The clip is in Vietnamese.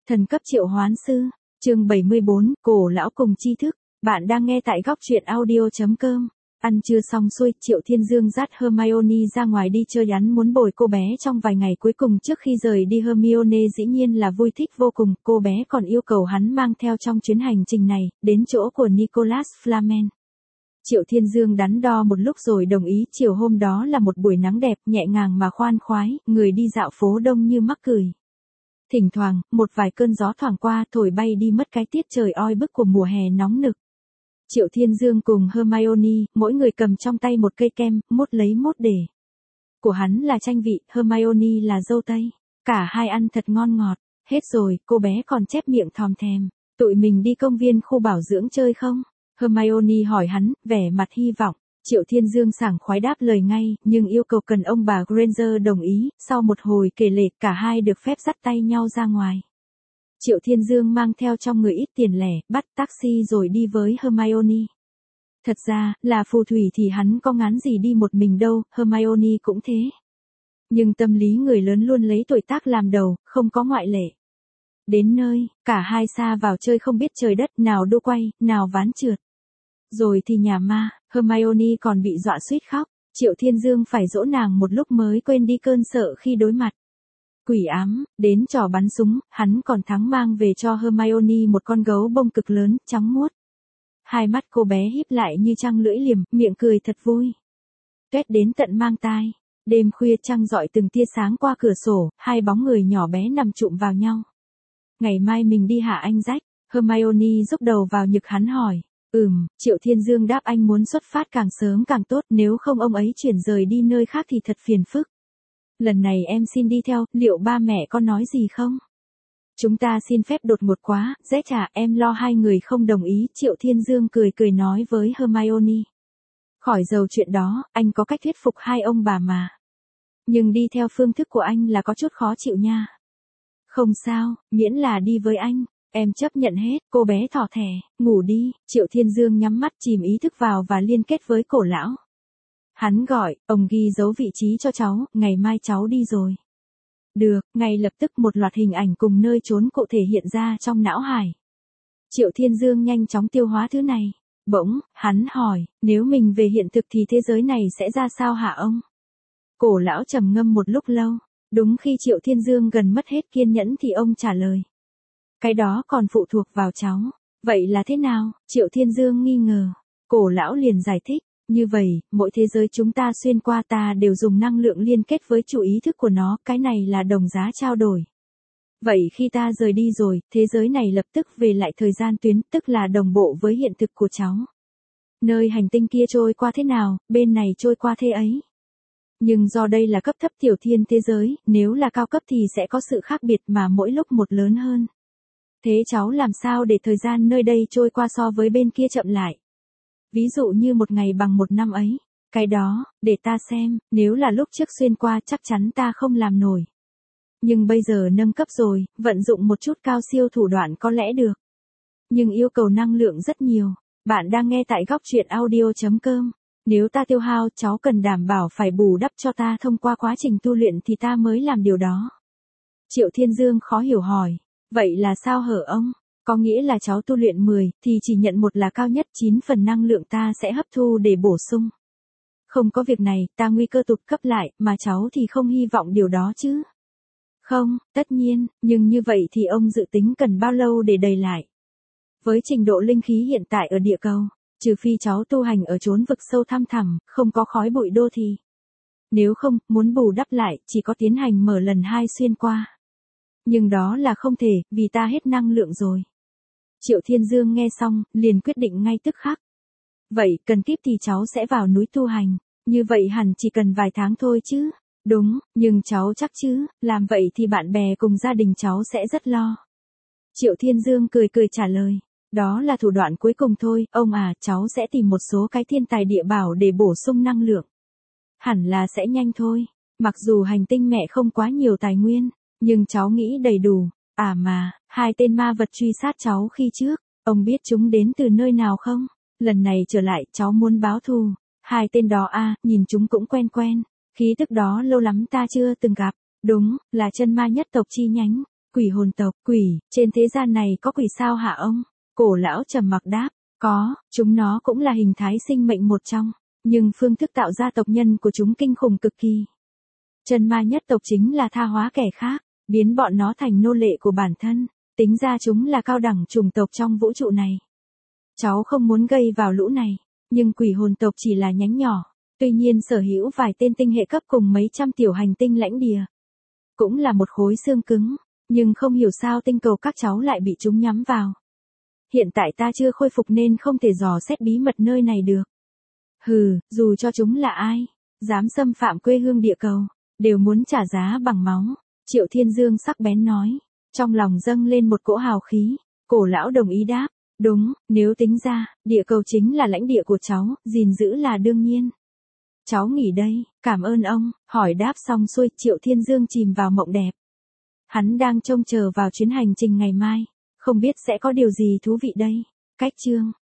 Thần cấp triệu hoán sư, chương 74, cổ lão cùng tri thức. Bạn đang nghe tại góc truyện audio.com. Ăn trưa xong xuôi, Triệu Thiên Dương dắt Hermione ra ngoài đi chơi, hắn muốn bồi cô bé trong vài ngày cuối cùng trước khi rời đi. Hermione dĩ nhiên là vui thích vô cùng, cô bé còn yêu cầu hắn mang theo trong chuyến hành trình này, đến chỗ của Nicholas Flamel. Triệu Thiên Dương đắn đo một lúc rồi đồng ý. Chiều hôm đó là một buổi nắng đẹp, nhẹ nhàng mà khoan khoái, người đi dạo phố đông như mắc cười. Thỉnh thoảng, một vài cơn gió thoảng qua thổi bay đi mất cái tiết trời oi bức của mùa hè nóng nực. Triệu Thiên Dương cùng Hermione, mỗi người cầm trong tay một cây kem, mốt lấy mốt để. Của hắn là chanh vị, Hermione là dâu tây. Cả hai ăn thật ngon ngọt. Hết rồi, cô bé còn chép miệng thòm thèm. Tụi mình đi công viên khu bảo dưỡng chơi không? Hermione hỏi hắn, vẻ mặt hy vọng. Triệu Thiên Dương sảng khoái đáp lời ngay, nhưng yêu cầu cần ông bà Granger đồng ý. Sau một hồi kể lể, cả hai được phép dắt tay nhau ra ngoài. Triệu Thiên Dương mang theo trong người ít tiền lẻ, bắt taxi rồi đi với Hermione. Thật ra, là phù thủy thì hắn có ngán gì đi một mình đâu, Hermione cũng thế. Nhưng tâm lý người lớn luôn lấy tuổi tác làm đầu, không có ngoại lệ. Đến nơi, cả hai sa vào chơi không biết trời đất, nào đu quay, nào ván trượt. Rồi thì nhà ma, Hermione còn bị dọa suýt khóc. Triệu Thiên Dương phải dỗ nàng một lúc mới quên đi cơn sợ khi đối mặt quỷ ám. Đến trò bắn súng, hắn còn thắng mang về cho Hermione một con gấu bông cực lớn, trắng muốt. Hai mắt cô bé híp lại như trăng lưỡi liềm, miệng cười thật vui. Tuét đến tận mang tai. Đêm khuya trăng rọi từng tia sáng qua cửa sổ, hai bóng người nhỏ bé nằm chụm vào nhau. Ngày mai mình đi hả anh Jack? Hermione rúc đầu vào ngực hắn hỏi. Triệu Thiên Dương đáp, anh muốn xuất phát càng sớm càng tốt, nếu không ông ấy chuyển rời đi nơi khác thì thật phiền phức. Lần này em xin đi theo, liệu ba mẹ có nói gì không? Chúng ta xin phép đột ngột quá, dễ chả, em lo hai người không đồng ý. Triệu Thiên Dương cười cười nói với Hermione. Khỏi dầu chuyện đó, anh có cách thuyết phục hai ông bà mà. Nhưng đi theo phương thức của anh là có chút khó chịu nha. Không sao, miễn là đi với anh. Em chấp nhận hết, cô bé thỏ thẻ, ngủ đi. Triệu Thiên Dương nhắm mắt chìm ý thức vào và liên kết với cổ lão. Hắn gọi, ông ghi dấu vị trí cho cháu, ngày mai cháu đi rồi. Được, ngay lập tức một loạt hình ảnh cùng nơi trốn cụ thể hiện ra trong não hải. Triệu Thiên Dương nhanh chóng tiêu hóa thứ này. Bỗng, hắn hỏi, nếu mình về hiện thực thì thế giới này sẽ ra sao hả ông? Cổ lão trầm ngâm một lúc lâu. Đúng khi Triệu Thiên Dương gần mất hết kiên nhẫn thì ông trả lời. Cái đó còn phụ thuộc vào cháu. Vậy là thế nào? Triệu Thiên Dương nghi ngờ. Cổ lão liền giải thích. Như vậy, mỗi thế giới chúng ta xuyên qua ta đều dùng năng lượng liên kết với chủ ý thức của nó, cái này là đồng giá trao đổi. Vậy khi ta rời đi rồi, thế giới này lập tức về lại thời gian tuyến, tức là đồng bộ với hiện thực của cháu. Nơi hành tinh kia trôi qua thế nào, bên này trôi qua thế ấy. Nhưng do đây là cấp thấp tiểu thiên thế giới, nếu là cao cấp thì sẽ có sự khác biệt mà mỗi lúc một lớn hơn. Thế cháu làm sao để thời gian nơi đây trôi qua so với bên kia chậm lại? Ví dụ như một ngày bằng một năm ấy. Cái đó, để ta xem, nếu là lúc trước xuyên qua chắc chắn ta không làm nổi. Nhưng bây giờ nâng cấp rồi, vận dụng một chút cao siêu thủ đoạn có lẽ được. Nhưng yêu cầu năng lượng rất nhiều. Bạn đang nghe tại góc truyện audio.com. Nếu ta tiêu hao, cháu cần đảm bảo phải bù đắp cho ta thông qua quá trình tu luyện thì ta mới làm điều đó. Triệu Thiên Dương khó hiểu hỏi. Vậy là sao hở ông? Có nghĩa là cháu tu luyện 10, thì chỉ nhận một là cao nhất 9 phần năng lượng ta sẽ hấp thu để bổ sung. Không có việc này, ta nguy cơ tụt cấp lại, mà cháu thì không hy vọng điều đó chứ. Không, tất nhiên, nhưng như vậy thì ông dự tính cần bao lâu để đầy lại? Với trình độ linh khí hiện tại ở địa cầu, trừ phi cháu tu hành ở chốn vực sâu thăm thẳm, không có khói bụi đô thì. Nếu không, muốn bù đắp lại, chỉ có tiến hành mở lần 2 xuyên qua. Nhưng đó là không thể, vì ta hết năng lượng rồi. Triệu Thiên Dương nghe xong, liền quyết định ngay tức khắc. Vậy, cần kíp thì cháu sẽ vào núi tu hành. Như vậy hẳn chỉ cần vài tháng thôi chứ. Đúng, nhưng cháu chắc chứ, làm vậy thì bạn bè cùng gia đình cháu sẽ rất lo. Triệu Thiên Dương cười cười trả lời. Đó là thủ đoạn cuối cùng thôi, ông à, cháu sẽ tìm một số cái thiên tài địa bảo để bổ sung năng lượng. Hẳn là sẽ nhanh thôi. Mặc dù hành tinh mẹ không quá nhiều tài nguyên, nhưng cháu nghĩ đầy đủ. À mà, hai tên ma vật truy sát cháu khi trước, ông biết chúng đến từ nơi nào không? Lần này trở lại, cháu muốn báo thù. Hai tên đó nhìn chúng cũng quen quen. Khí tức đó lâu lắm ta chưa từng gặp. Đúng, là chân ma nhất tộc chi nhánh. Quỷ hồn tộc, quỷ, trên thế gian này có quỷ sao hả ông? Cổ lão trầm mặc đáp, có, chúng nó cũng là hình thái sinh mệnh một trong, nhưng phương thức tạo ra tộc nhân của chúng kinh khủng cực kỳ. Chân ma nhất tộc chính là tha hóa kẻ khác, biến bọn nó thành nô lệ của bản thân, tính ra chúng là cao đẳng chủng tộc trong vũ trụ này. Cháu không muốn gây vào lũ này, nhưng quỷ hồn tộc chỉ là nhánh nhỏ, tuy nhiên sở hữu vài tên tinh hệ cấp cùng mấy trăm tiểu hành tinh lãnh địa. Cũng là một khối xương cứng, nhưng không hiểu sao tinh cầu các cháu lại bị chúng nhắm vào. Hiện tại ta chưa khôi phục nên không thể dò xét bí mật nơi này được. Hừ, dù cho chúng là ai, dám xâm phạm quê hương địa cầu, đều muốn trả giá bằng máu. Triệu Thiên Dương sắc bén nói, trong lòng dâng lên một cỗ hào khí. Cổ lão đồng ý đáp, đúng, nếu tính ra, địa cầu chính là lãnh địa của cháu, gìn giữ là đương nhiên. Cháu nghỉ đây, cảm ơn ông. Hỏi đáp xong xuôi, Triệu Thiên Dương chìm vào mộng đẹp. Hắn đang trông chờ vào chuyến hành trình ngày mai, không biết sẽ có điều gì thú vị đây. Cách chương